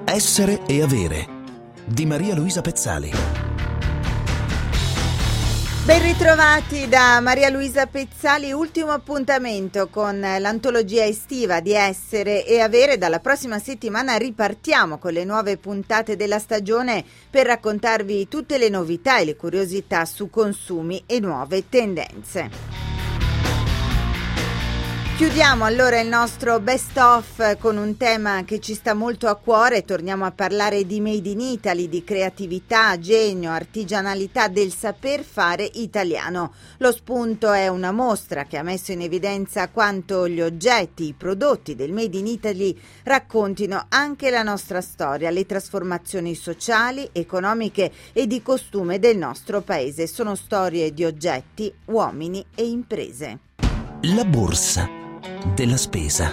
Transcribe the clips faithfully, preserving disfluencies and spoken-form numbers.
Essere e avere di Maria Luisa Pezzali. Ben ritrovati da Maria Luisa Pezzali, ultimo appuntamento con l'antologia estiva di Essere e Avere. Dalla prossima settimana ripartiamo con le nuove puntate della stagione per raccontarvi tutte le novità e le curiosità su consumi e nuove tendenze. Chiudiamo allora il nostro best of con un tema che ci sta molto a cuore. Torniamo a parlare di Made in Italy, di creatività, genio, artigianalità, del saper fare italiano. Lo spunto è una mostra che ha messo in evidenza quanto gli oggetti, i prodotti del Made in Italy raccontino anche la nostra storia, le trasformazioni sociali, economiche e di costume del nostro paese. Sono storie di oggetti, uomini e imprese. La borsa della spesa.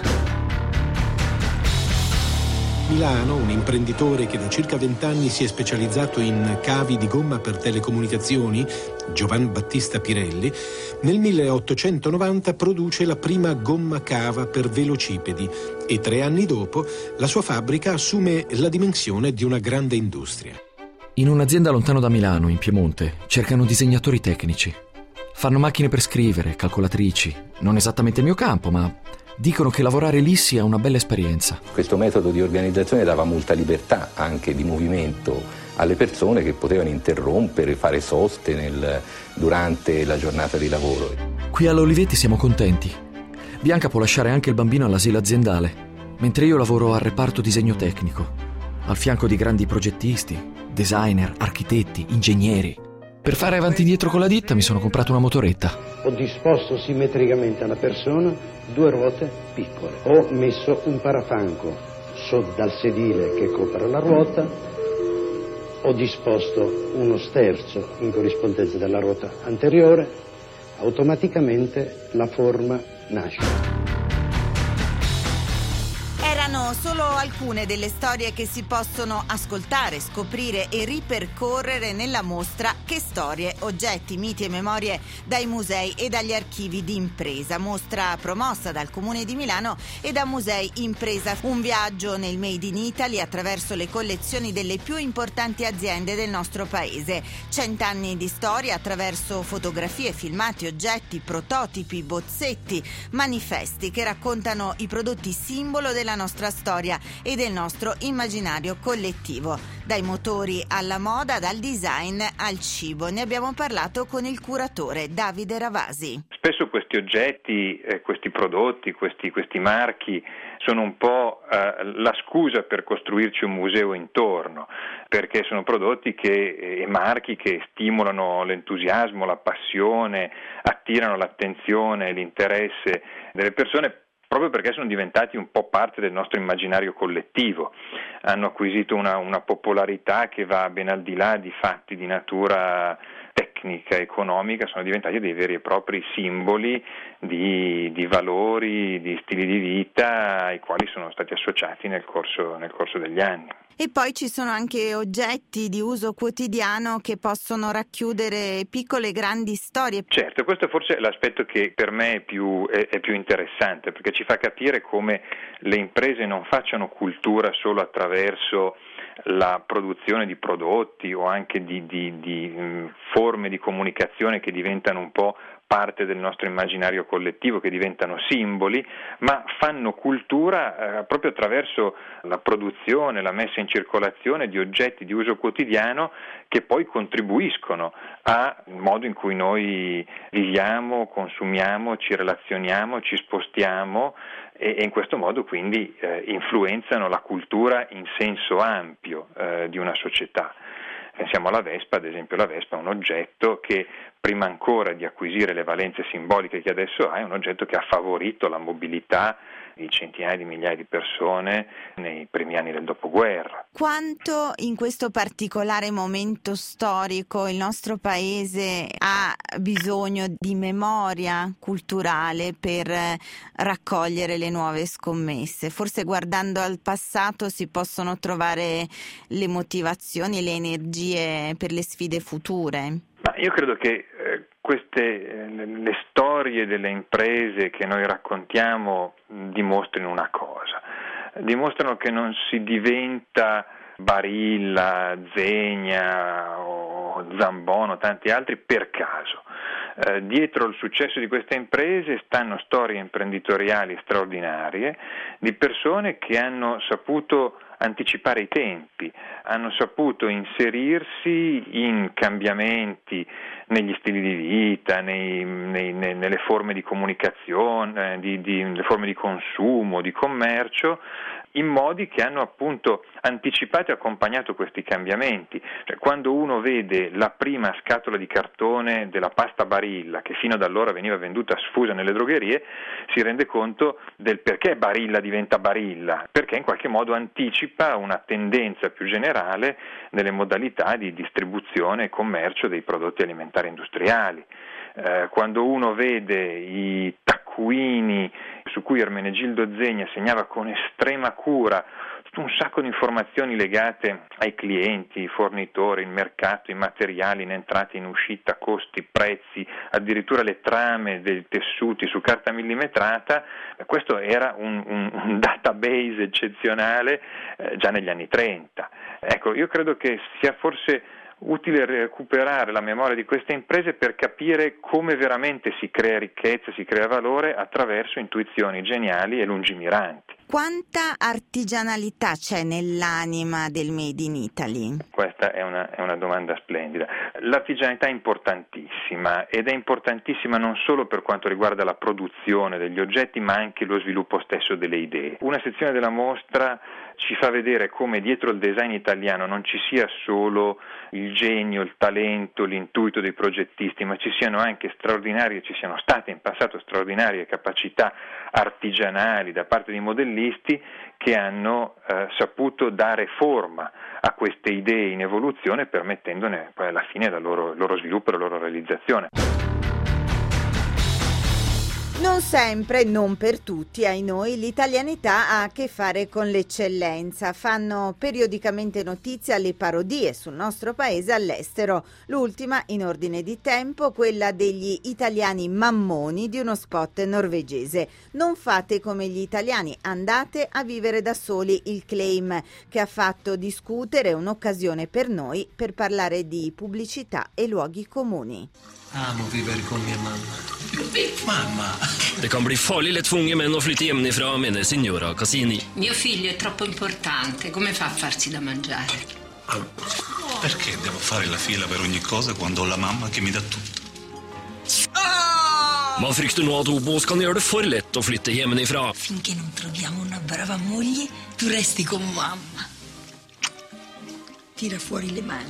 Milano, un imprenditore che da circa vent'anni si è specializzato in cavi di gomma per telecomunicazioni, Giovan Battista Pirelli, nel milleottocentonovanta produce la prima gomma cava per velocipedi e tre anni dopo la sua fabbrica assume la dimensione di una grande industria. In un'azienda lontano da Milano, in Piemonte, cercano disegnatori tecnici. Fanno macchine per scrivere, calcolatrici. Non esattamente il mio campo, ma dicono che lavorare lì sia una bella esperienza. Questo metodo di organizzazione dava molta libertà anche di movimento alle persone, che potevano interrompere, fare soste nel, durante la giornata di lavoro. Qui all'Olivetti siamo contenti. Bianca può lasciare anche il bambino all'asilo aziendale, mentre io lavoro al reparto disegno tecnico, al fianco di grandi progettisti, designer, architetti, ingegneri. Per fare avanti e indietro con la ditta mi sono comprato una motoretta. Ho disposto simmetricamente alla persona due ruote piccole. Ho messo un parafanco sotto dal sedile che copre la ruota. Ho disposto uno sterzo in corrispondenza della ruota anteriore. Automaticamente la forma nasce. Erano solo alcune delle storie che si possono ascoltare, scoprire e ripercorrere nella mostra Che storie, oggetti, miti e memorie dai musei e dagli archivi di impresa. Mostra promossa dal Comune di Milano e da Musei Impresa. Un viaggio nel Made in Italy attraverso le collezioni delle più importanti aziende del nostro paese. Cent'anni di storia attraverso fotografie, filmati, oggetti, prototipi, bozzetti, manifesti che raccontano i prodotti simbolo della nostra storia e del nostro immaginario collettivo, dai motori alla moda, dal design al cibo. Ne abbiamo parlato con il curatore Davide Ravasi. Spesso questi oggetti, eh, questi prodotti, questi, questi marchi sono un po' eh, la scusa per costruirci un museo intorno, perché sono prodotti che, e marchi che stimolano l'entusiasmo, la passione, attirano l'attenzione, l'interesse delle persone, proprio perché sono diventati un po' parte del nostro immaginario collettivo. Hanno acquisito una, una popolarità che va ben al di là di fatti di natura tecnica, economica, sono diventati dei veri e propri simboli di, di valori, di stili di vita ai quali sono stati associati nel corso, nel corso degli anni. E poi ci sono anche oggetti di uso quotidiano che possono racchiudere piccole e grandi storie. Certo, questo è forse l'aspetto che per me è più, è, è più interessante, perché ci fa capire come le imprese non facciano cultura solo attraverso la produzione di prodotti o anche di, di, di mh, forme di comunicazione che diventano un po' parte del nostro immaginario collettivo, che diventano simboli, ma fanno cultura eh, proprio attraverso la produzione, la messa in circolazione di oggetti di uso quotidiano che poi contribuiscono al modo in cui noi viviamo, consumiamo, ci relazioniamo, ci spostiamo e, e in questo modo quindi eh, influenzano la cultura in senso ampio eh, di una società. Pensiamo alla Vespa, ad esempio. La Vespa è un oggetto che prima ancora di acquisire le valenze simboliche che adesso ha, è un oggetto che ha favorito la mobilità di centinaia di migliaia di persone nei primi anni del dopoguerra. Quanto in questo particolare momento storico il nostro paese ha bisogno di memoria culturale per raccogliere le nuove scommesse? Forse guardando al passato si possono trovare le motivazioni e le energie per le sfide future. Ma io credo che eh, queste eh, le storie delle imprese che noi raccontiamo mh, dimostrino una cosa. dimostrano che non si diventa Barilla, Zegna o Zambon, tanti altri per caso. Eh, dietro il successo di queste imprese stanno storie imprenditoriali straordinarie di persone che hanno saputo anticipare i tempi, hanno saputo inserirsi in cambiamenti negli stili di vita, nei, nei, nelle forme di comunicazione, di, di, nelle forme di consumo, di commercio, in modi che hanno appunto anticipato e accompagnato questi cambiamenti. Cioè, quando uno vede la prima scatola di cartone della pasta Barilla, che fino ad allora veniva venduta sfusa nelle drogherie, si rende conto del perché Barilla diventa Barilla, perché in qualche modo anticipa una tendenza più generale nelle modalità di distribuzione e commercio dei prodotti alimentari industriali. Eh, quando uno vede i taccuini su cui Ermenegildo Zegna segnava con estrema cura tutto un sacco di informazioni legate ai clienti, i fornitori, il mercato, i materiali in entrata e in uscita, costi, prezzi, addirittura le trame dei tessuti su carta millimetrata, questo era un, un, un database eccezionale eh, già negli anni trenta. Ecco, io credo che sia forse utile recuperare la memoria di queste imprese per capire come veramente si crea ricchezza, si crea valore attraverso intuizioni geniali e lungimiranti. Quanta artigianalità c'è nell'anima del Made in Italy? Questa è una, è una domanda splendida. L'artigianalità è importantissima ed è importantissima non solo per quanto riguarda la produzione degli oggetti, ma anche lo sviluppo stesso delle idee. Una sezione della mostra ci fa vedere come dietro il design italiano non ci sia solo il genio, il talento, l'intuito dei progettisti, ma ci siano anche straordinarie, ci siano state in passato straordinarie capacità artigianali da parte di modellisti che hanno eh, saputo dare forma a queste idee in evoluzione, permettendone poi alla fine la loro, il loro sviluppo e la loro realizzazione. Non sempre, non per tutti, ai noi, l'italianità ha a che fare con l'eccellenza. Fanno periodicamente notizia le parodie sul nostro paese all'estero. L'ultima, in ordine di tempo, quella degli italiani mammoni di uno spot norvegese. Non fate come gli italiani, andate a vivere da soli, il claim che ha fatto discutere, un'occasione per noi per parlare di pubblicità e luoghi comuni. Amo vivere con mia mamma. Mamma! Det kan bli farlig lett for unge menn å flytte hjemmefra, mener signora Cassini. Mio figlio è troppo importante, come fa a farsi da mangiare? Ah, perché devo fare la fila per ogni cosa quando ho la mamma che mi dà tutto? Ah! Man frykter nå at Obos kan gjøre det for lett å flytte hjemmefra. Finché non troviamo una brava moglie, tu resti con mamma. Tira fuori le mani.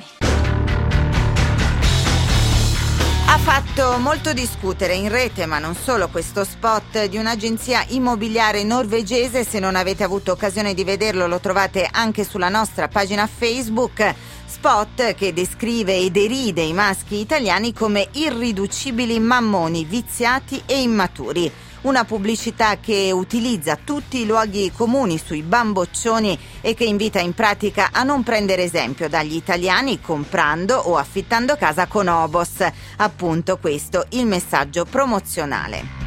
Ha fatto molto discutere in rete, ma non solo, questo spot di un'agenzia immobiliare norvegese. Se non avete avuto occasione di vederlo, lo trovate anche sulla nostra pagina Facebook. Spot che descrive e deride i maschi italiani come irriducibili mammoni, viziati e immaturi. Una pubblicità che utilizza tutti i luoghi comuni sui bamboccioni e che invita in pratica a non prendere esempio dagli italiani comprando o affittando casa con Obos. Appunto questo il messaggio promozionale.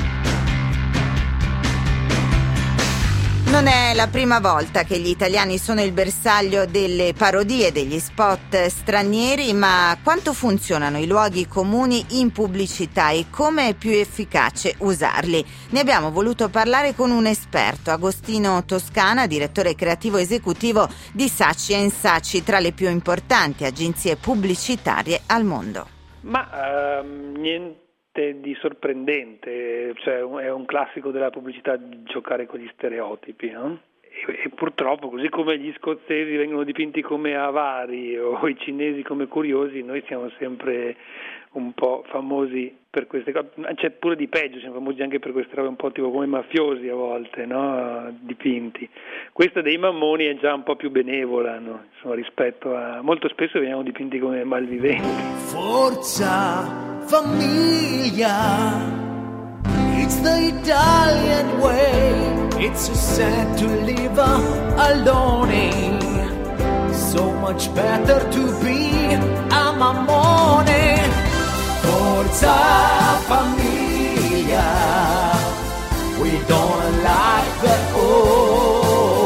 Non è la prima volta che gli italiani sono il bersaglio delle parodie degli spot stranieri, ma quanto funzionano i luoghi comuni in pubblicità e come è più efficace usarli? Ne abbiamo voluto parlare con un esperto, Agostino Toscana, direttore creativo esecutivo di Saatchi and Saatchi, tra le più importanti agenzie pubblicitarie al mondo. Ma uh, niente di sorprendente, cioè è un classico della pubblicità giocare con gli stereotipi, no? E, e purtroppo, così come gli scozzesi vengono dipinti come avari o i cinesi come curiosi, noi siamo sempre un po' famosi per queste cose. C'è pure di peggio, siamo famosi anche per queste robe un po' tipo come mafiosi a volte, no? Dipinti. Questa dei mammoni è già un po' più benevola, no? Insomma, rispetto a molto spesso veniamo dipinti come malviventi. Forza famiglia, it's the Italian way. It's so sad to live alone. So much better to be a mammone. Forza famiglia, we don't like that. Oh.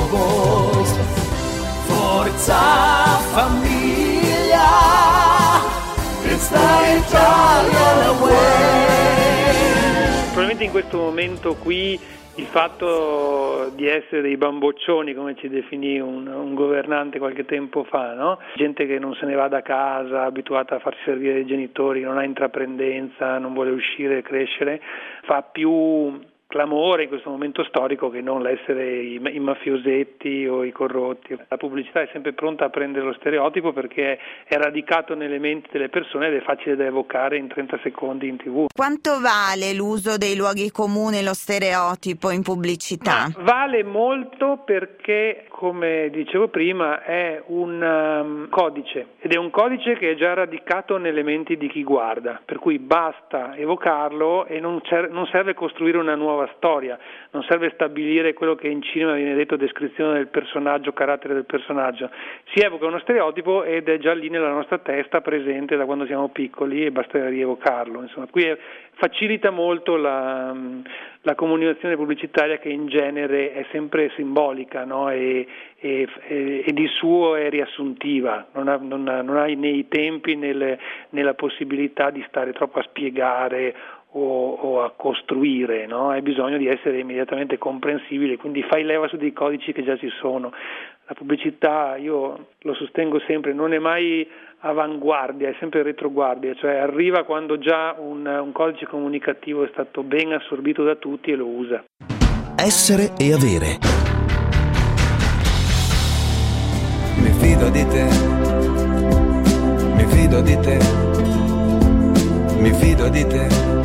in questo momento qui il fatto di essere dei bamboccioni, come ci definì un, un governante qualche tempo fa, no? Gente che non se ne va da casa, abituata a farsi servire dai genitori, non ha intraprendenza, non vuole uscire e crescere, fa più clamore in questo momento storico che non l'essere i, i mafiosetti o i corrotti. La pubblicità è sempre pronta a prendere lo stereotipo perché è radicato nelle menti delle persone ed è facile da evocare in trenta secondi in tivù. Quanto vale l'uso dei luoghi comuni e lo stereotipo in pubblicità? Ma vale molto perché, come dicevo prima, è un um, codice ed è un codice che è già radicato nelle menti di chi guarda, per cui basta evocarlo e non, cer- non serve costruire una nuova storia, non serve stabilire quello che in cinema viene detto descrizione del personaggio, carattere del personaggio, si evoca uno stereotipo ed è già lì nella nostra testa, presente da quando siamo piccoli e basta rievocarlo. Insomma, qui è, facilita molto la, la comunicazione pubblicitaria che in genere è sempre simbolica, no? e, e, e di suo è riassuntiva, non ha, non ha, non ha nei tempi né nella possibilità di stare troppo a spiegare O, o a costruire, no? Hai bisogno di essere immediatamente comprensibile, quindi fai leva su dei codici che già ci sono. La pubblicità, io lo sostengo sempre, non è mai avanguardia, è sempre retroguardia, cioè arriva quando già un, un codice comunicativo è stato ben assorbito da tutti e lo usa. Essere e avere. Mi fido di te, mi fido di te, mi fido di te.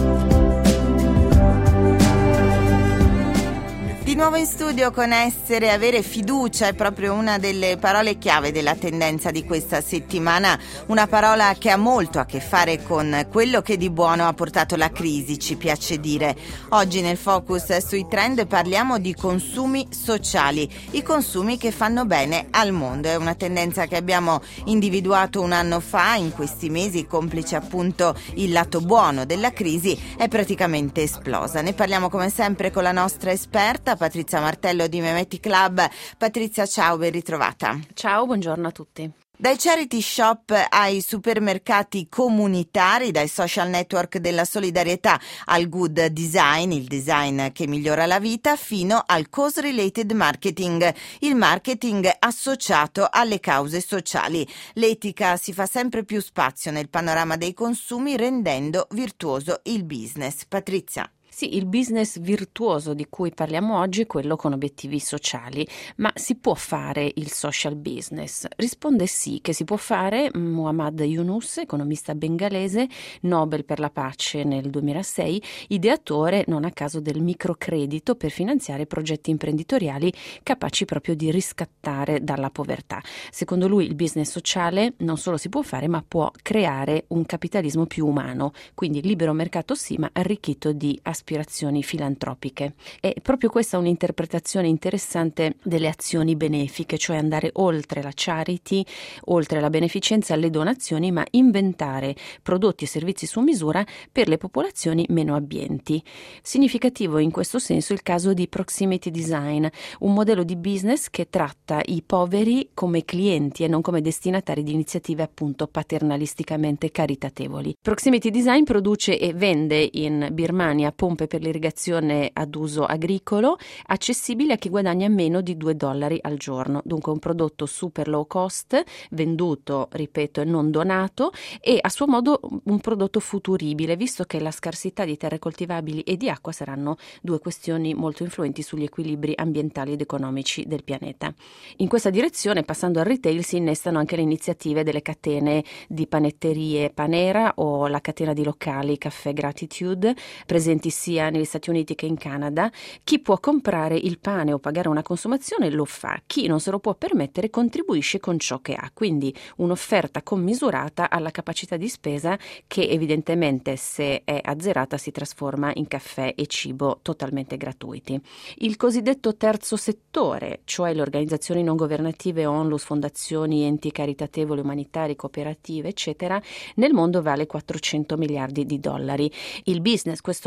Di nuovo in studio con Essere, avere fiducia è proprio una delle parole chiave della tendenza di questa settimana, una parola che ha molto a che fare con quello che di buono ha portato la crisi, ci piace dire. Oggi nel Focus sui trend parliamo di consumi sociali, i consumi che fanno bene al mondo. È una tendenza che abbiamo individuato un anno fa, in questi mesi, complice appunto il lato buono della crisi, è praticamente esplosa. Ne parliamo come sempre con la nostra esperta Patrizia Martello di Memetti Club. Patrizia, ciao, ben ritrovata. Ciao, buongiorno a tutti. Dai charity shop ai supermercati comunitari, dai social network della solidarietà al good design, il design che migliora la vita, fino al cause-related marketing, il marketing associato alle cause sociali. L'etica si fa sempre più spazio nel panorama dei consumi, rendendo virtuoso il business. Patrizia. Sì, il business virtuoso di cui parliamo oggi è quello con obiettivi sociali, ma si può fare il social business? Risponde sì, che si può fare. Muhammad Yunus, economista bengalese, Nobel per la pace nel duemilasei, ideatore non a caso del microcredito per finanziare progetti imprenditoriali capaci proprio di riscattare dalla povertà. Secondo lui il business sociale non solo si può fare, ma può creare un capitalismo più umano, quindi libero mercato sì, ma arricchito di aspirazioni aspirazioni filantropiche. È proprio questa un'interpretazione interessante delle azioni benefiche, cioè andare oltre la charity, oltre la beneficenza, le donazioni, ma inventare prodotti e servizi su misura per le popolazioni meno abbienti. Significativo in questo senso il caso di Proximity Design, un modello di business che tratta i poveri come clienti e non come destinatari di iniziative appunto paternalisticamente caritatevoli. Proximity Design produce e vende in Birmania pompe per l'irrigazione ad uso agricolo, accessibili a chi guadagna meno di due dollari al giorno. Dunque un prodotto super low cost, venduto, ripeto, e non donato, e a suo modo un prodotto futuribile, visto che la scarsità di terre coltivabili e di acqua saranno due questioni molto influenti sugli equilibri ambientali ed economici del pianeta. In questa direzione, passando al retail, si innestano anche le iniziative delle catene di panetterie Panera o la catena di locali Caffè Gratitude, presenti sia negli Stati Uniti che in Canada. Chi può comprare il pane o pagare una consumazione lo fa, chi non se lo può permettere contribuisce con ciò che ha, quindi un'offerta commisurata alla capacità di spesa che evidentemente, se è azzerata, si trasforma in caffè e cibo totalmente gratuiti. Il cosiddetto terzo settore, cioè le organizzazioni non governative, onlus, fondazioni, enti caritatevoli, umanitari, cooperative, eccetera, nel mondo vale quattrocento miliardi di dollari. Il business, questo grande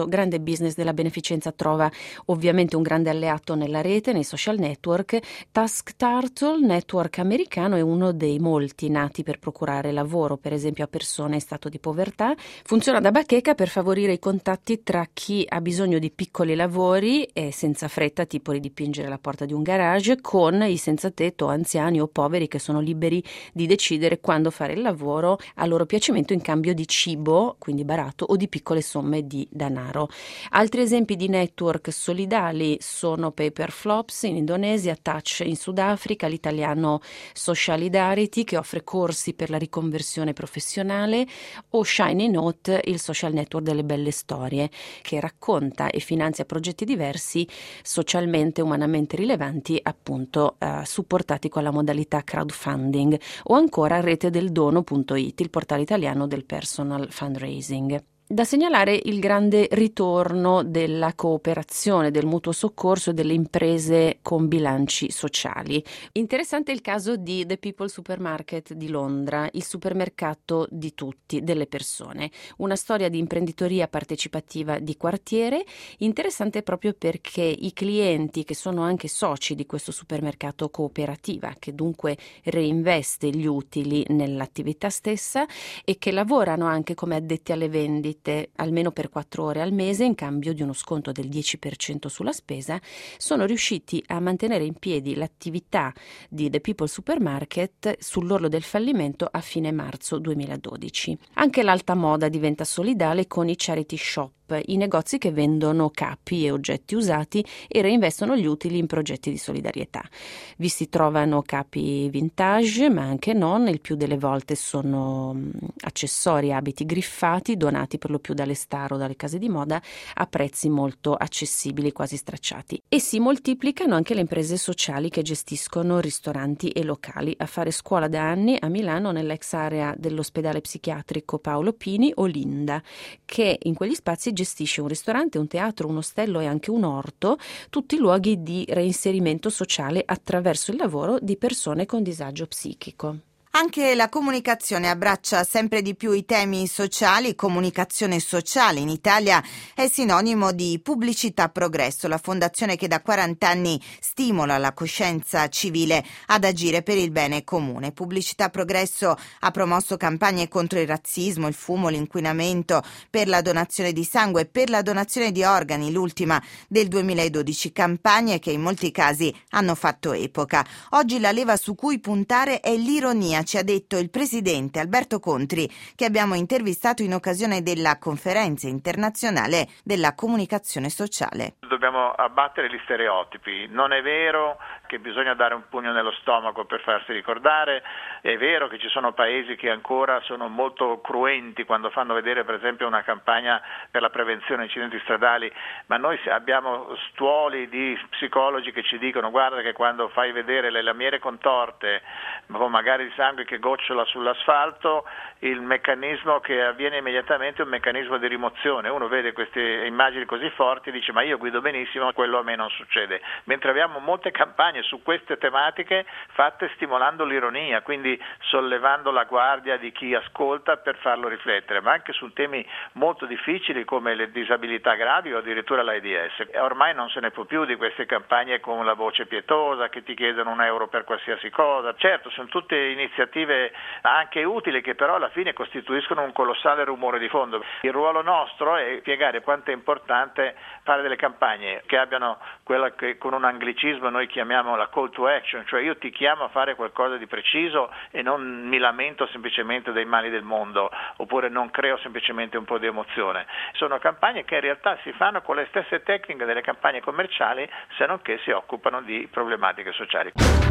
business della beneficenza trova ovviamente un grande alleato nella rete, nei social network. Task Turtle, network americano, è uno dei molti nati per procurare lavoro, per esempio a persone in stato di povertà. Funziona da bacheca per favorire i contatti tra chi ha bisogno di piccoli lavori e senza fretta, tipo ridipingere la porta di un garage, con i senza tetto, anziani o poveri che sono liberi di decidere quando fare il lavoro a loro piacimento in cambio di cibo, quindi barato, o di piccole somme di denaro. Altri esempi di network solidali sono Paperflops in Indonesia, Touch in Sudafrica, l'italiano Socialidarity che offre corsi per la riconversione professionale, o Shiny Note, il social network delle belle storie, che racconta e finanzia progetti diversi, socialmente e umanamente rilevanti, appunto eh, supportati con la modalità crowdfunding, o ancora rete del dono punto it, il portale italiano del personal fundraising. Da segnalare il grande ritorno della cooperazione, del mutuo soccorso e delle imprese con bilanci sociali. Interessante il caso di The People Supermarket di Londra, il supermercato di tutti, delle persone. Una storia di imprenditoria partecipativa di quartiere, interessante proprio perché i clienti, che sono anche soci di questo supermercato cooperativa, che dunque reinveste gli utili nell'attività stessa e che lavorano anche come addetti alle vendite almeno per quattro ore al mese in cambio di uno sconto del dieci per cento sulla spesa, sono riusciti a mantenere in piedi l'attività di The People Supermarket sull'orlo del fallimento a fine marzo duemiladodici. Anche l'alta moda diventa solidale con i charity shop, i negozi che vendono capi e oggetti usati e reinvestono gli utili in progetti di solidarietà. Vi si trovano capi vintage, ma anche non, il più delle volte sono accessori, abiti griffati, donati per lo più dalle star o dalle case di moda a prezzi molto accessibili, quasi stracciati. E si moltiplicano anche le imprese sociali che gestiscono ristoranti e locali. A fare scuola da anni a Milano, nell'ex area dell'ospedale psichiatrico Paolo Pini, Olinda, che in quegli spazi gestisce un ristorante, un teatro, un ostello e anche un orto, tutti luoghi di reinserimento sociale attraverso il lavoro di persone con disagio psichico. Anche la comunicazione abbraccia sempre di più i temi sociali. Comunicazione sociale in Italia è sinonimo di Pubblicità Progresso, la fondazione che da quaranta anni stimola la coscienza civile ad agire per il bene comune. Pubblicità Progresso ha promosso campagne contro il razzismo, il fumo, l'inquinamento, per la donazione di sangue e per la donazione di organi, l'ultima del duemiladodici, campagne che in molti casi hanno fatto epoca. Oggi la leva su cui puntare è l'ironia, ci ha detto il presidente Alberto Contri, che abbiamo intervistato in occasione della conferenza internazionale della comunicazione sociale. Dobbiamo abbattere gli stereotipi. Non è vero che bisogna dare un pugno nello stomaco per farsi ricordare, è vero che ci sono paesi che ancora sono molto cruenti quando fanno vedere per esempio una campagna per la prevenzione di incidenti stradali, ma noi abbiamo stuoli di psicologi che ci dicono guarda che quando fai vedere le lamiere contorte o magari il sangue che gocciola sull'asfalto, il meccanismo che avviene immediatamente è un meccanismo di rimozione. Uno vede queste immagini così forti e dice ma io guido benissimo, quello a me non succede, mentre abbiamo molte campagne su queste tematiche fatte stimolando l'ironia, quindi sollevando la guardia di chi ascolta per farlo riflettere, ma anche su temi molto difficili come le disabilità gravi o addirittura l'AIDS. Ormai non se ne può più di queste campagne con la voce pietosa che ti chiedono un euro per qualsiasi cosa. Certo, sono tutte iniziative anche utili che però alla fine costituiscono un colossale rumore di fondo. Il ruolo nostro è spiegare quanto è importante fare delle campagne che abbiano quella che con un anglicismo noi chiamiamo la call to action, cioè io ti chiamo a fare qualcosa di preciso e non mi lamento semplicemente dei mali del mondo oppure non creo semplicemente un po' di emozione. Sono campagne che in realtà si fanno con le stesse tecniche delle campagne commerciali, se non che si occupano di problematiche sociali.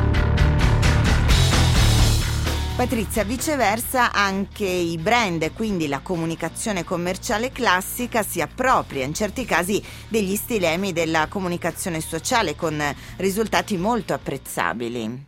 Patrizia, viceversa anche i brand, quindi la comunicazione commerciale classica, si appropria in certi casi degli stilemi della comunicazione sociale con risultati molto apprezzabili.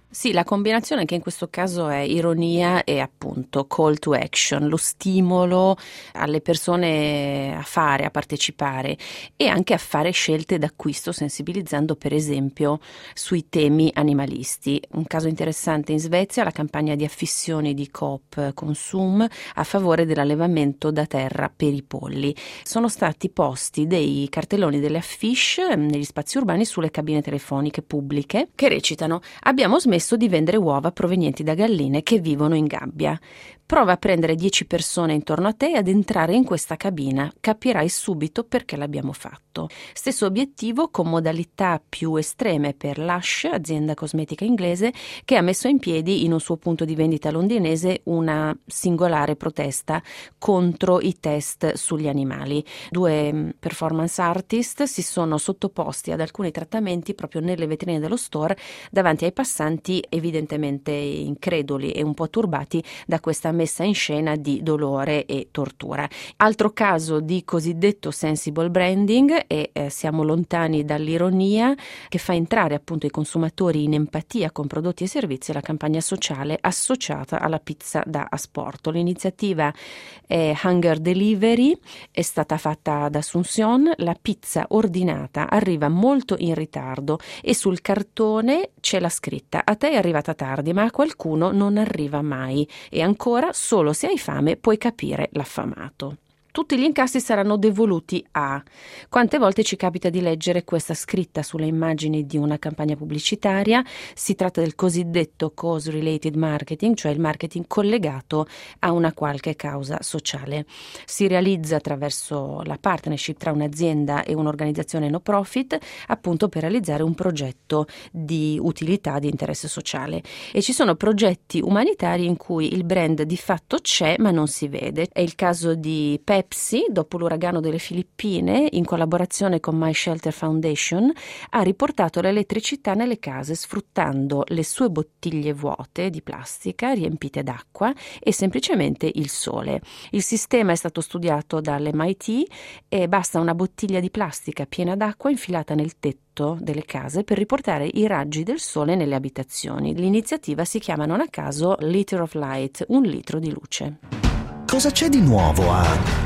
Sì, la combinazione che in questo caso è ironia e appunto call to action, lo stimolo alle persone a fare, a partecipare e anche a fare scelte d'acquisto, sensibilizzando per esempio sui temi animalisti. Un caso interessante in Svezia, la campagna di affissioni di Coop Consum a favore dell'allevamento da terra per i polli. Sono stati posti dei cartelloni, delle affiche negli spazi urbani sulle cabine telefoniche pubbliche che recitano: abbiamo smesso di vendere uova provenienti da galline che vivono in gabbia. Prova a prendere dieci persone intorno a te e ad entrare in questa cabina. Capirai subito perché l'abbiamo fatto. Stesso obiettivo con modalità più estreme per Lush, azienda cosmetica inglese, che ha messo in piedi in un suo punto di vendita londinese una singolare protesta contro i test sugli animali. Due performance artist si sono sottoposti ad alcuni trattamenti proprio nelle vetrine dello store davanti ai passanti evidentemente increduli e un po' turbati da questa messa in scena di dolore e tortura. Altro caso di cosiddetto sensible branding e eh, siamo lontani dall'ironia, che fa entrare appunto i consumatori in empatia con prodotti e servizi, la campagna sociale associata alla pizza da asporto. L'iniziativa è Hunger Delivery, è stata fatta ad Asunción, la pizza ordinata arriva molto in ritardo e sul cartone c'è la scritta: a te è arrivata tardi, ma a qualcuno non arriva mai, e ancora solo se hai fame puoi capire l'affamato. Tutti gli incassi saranno devoluti a... Quante volte ci capita di leggere questa scritta sulle immagini di una campagna pubblicitaria? Si tratta del cosiddetto cause-related marketing, cioè il marketing collegato a una qualche causa sociale. Si realizza attraverso la partnership tra un'azienda e un'organizzazione no profit, appunto per realizzare un progetto di utilità, di interesse sociale. E ci sono progetti umanitari in cui il brand di fatto c'è ma non si vede. È il caso di Pepsi. Dopo l'uragano delle Filippine, in collaborazione con My Shelter Foundation, ha riportato l'elettricità nelle case sfruttando le sue bottiglie vuote di plastica riempite d'acqua e semplicemente il sole. Il sistema è stato studiato dall'M I T e basta una bottiglia di plastica piena d'acqua infilata nel tetto delle case per riportare i raggi del sole nelle abitazioni. L'iniziativa si chiama non a caso Liter of Light, un litro di luce. Cosa c'è di nuovo a...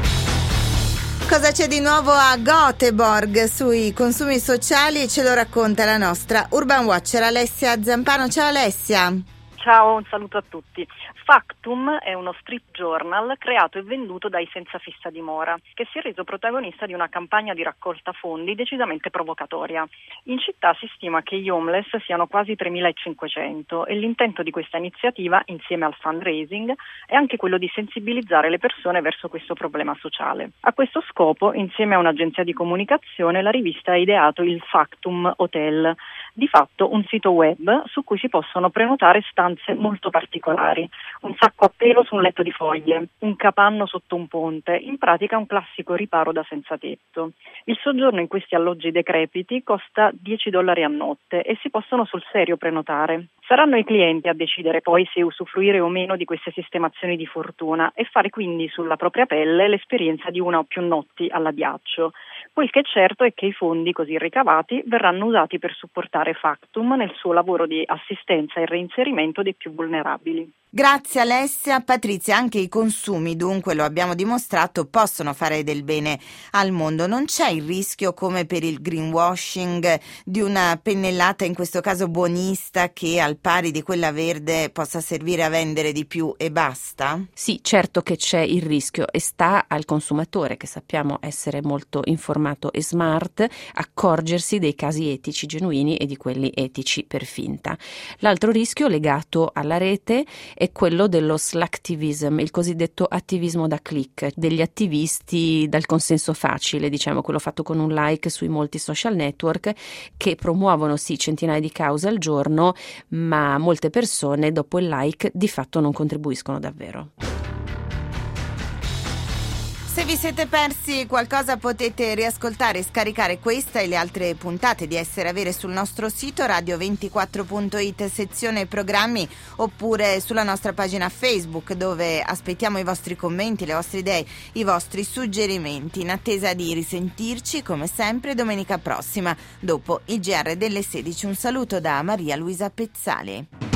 Cosa c'è di nuovo a Göteborg sui consumi sociali? Ce lo racconta la nostra Urban Watcher Alessia Zampano. Ciao Alessia. Ciao, un saluto a tutti. Factum è uno street journal creato e venduto dai senza fissa dimora, che si è reso protagonista di una campagna di raccolta fondi decisamente provocatoria. In città si stima che gli homeless siano quasi tremilacinquecento e l'intento di questa iniziativa, insieme al fundraising, è anche quello di sensibilizzare le persone verso questo problema sociale. A questo scopo, insieme a un'agenzia di comunicazione, la rivista ha ideato il Factum Hotel, di fatto un sito web su cui si possono prenotare stanze molto particolari. Un sacco a pelo su un letto di foglie, un capanno sotto un ponte, in pratica un classico riparo da senza tetto. Il soggiorno in questi alloggi decrepiti costa dieci dollari a notte e si possono sul serio prenotare. Saranno i clienti a decidere poi se usufruire o meno di queste sistemazioni di fortuna e fare quindi sulla propria pelle l'esperienza di una o più notti all'addiaccio. Quel che è certo è che i fondi così ricavati verranno usati per supportare Factum nel suo lavoro di assistenza e reinserimento dei più vulnerabili. Grazie Alessia. Patrizia, anche i consumi, dunque lo abbiamo dimostrato, possono fare del bene al mondo. Non c'è il rischio, come per il greenwashing, di una pennellata, in questo caso buonista, che al pari di quella verde possa servire a vendere di più e basta? Sì, certo che c'è il rischio e sta al consumatore, che sappiamo essere molto informato e smart, accorgersi dei casi etici genuini e di quelli etici per finta. L'altro rischio legato alla rete è quello dello slacktivism, il cosiddetto attivismo da click, degli attivisti dal consenso facile, diciamo quello fatto con un like sui molti social network, che promuovono sì centinaia di cause al giorno, ma molte persone dopo il like di fatto non contribuiscono davvero. Se vi siete persi qualcosa potete riascoltare e scaricare questa e le altre puntate di Essere Avere sul nostro sito radio ventiquattro punto it sezione programmi, oppure sulla nostra pagina Facebook, dove aspettiamo i vostri commenti, le vostre idee, i vostri suggerimenti, in attesa di risentirci come sempre domenica prossima dopo il G R delle sedici. Un saluto da Maria Luisa Pezzali.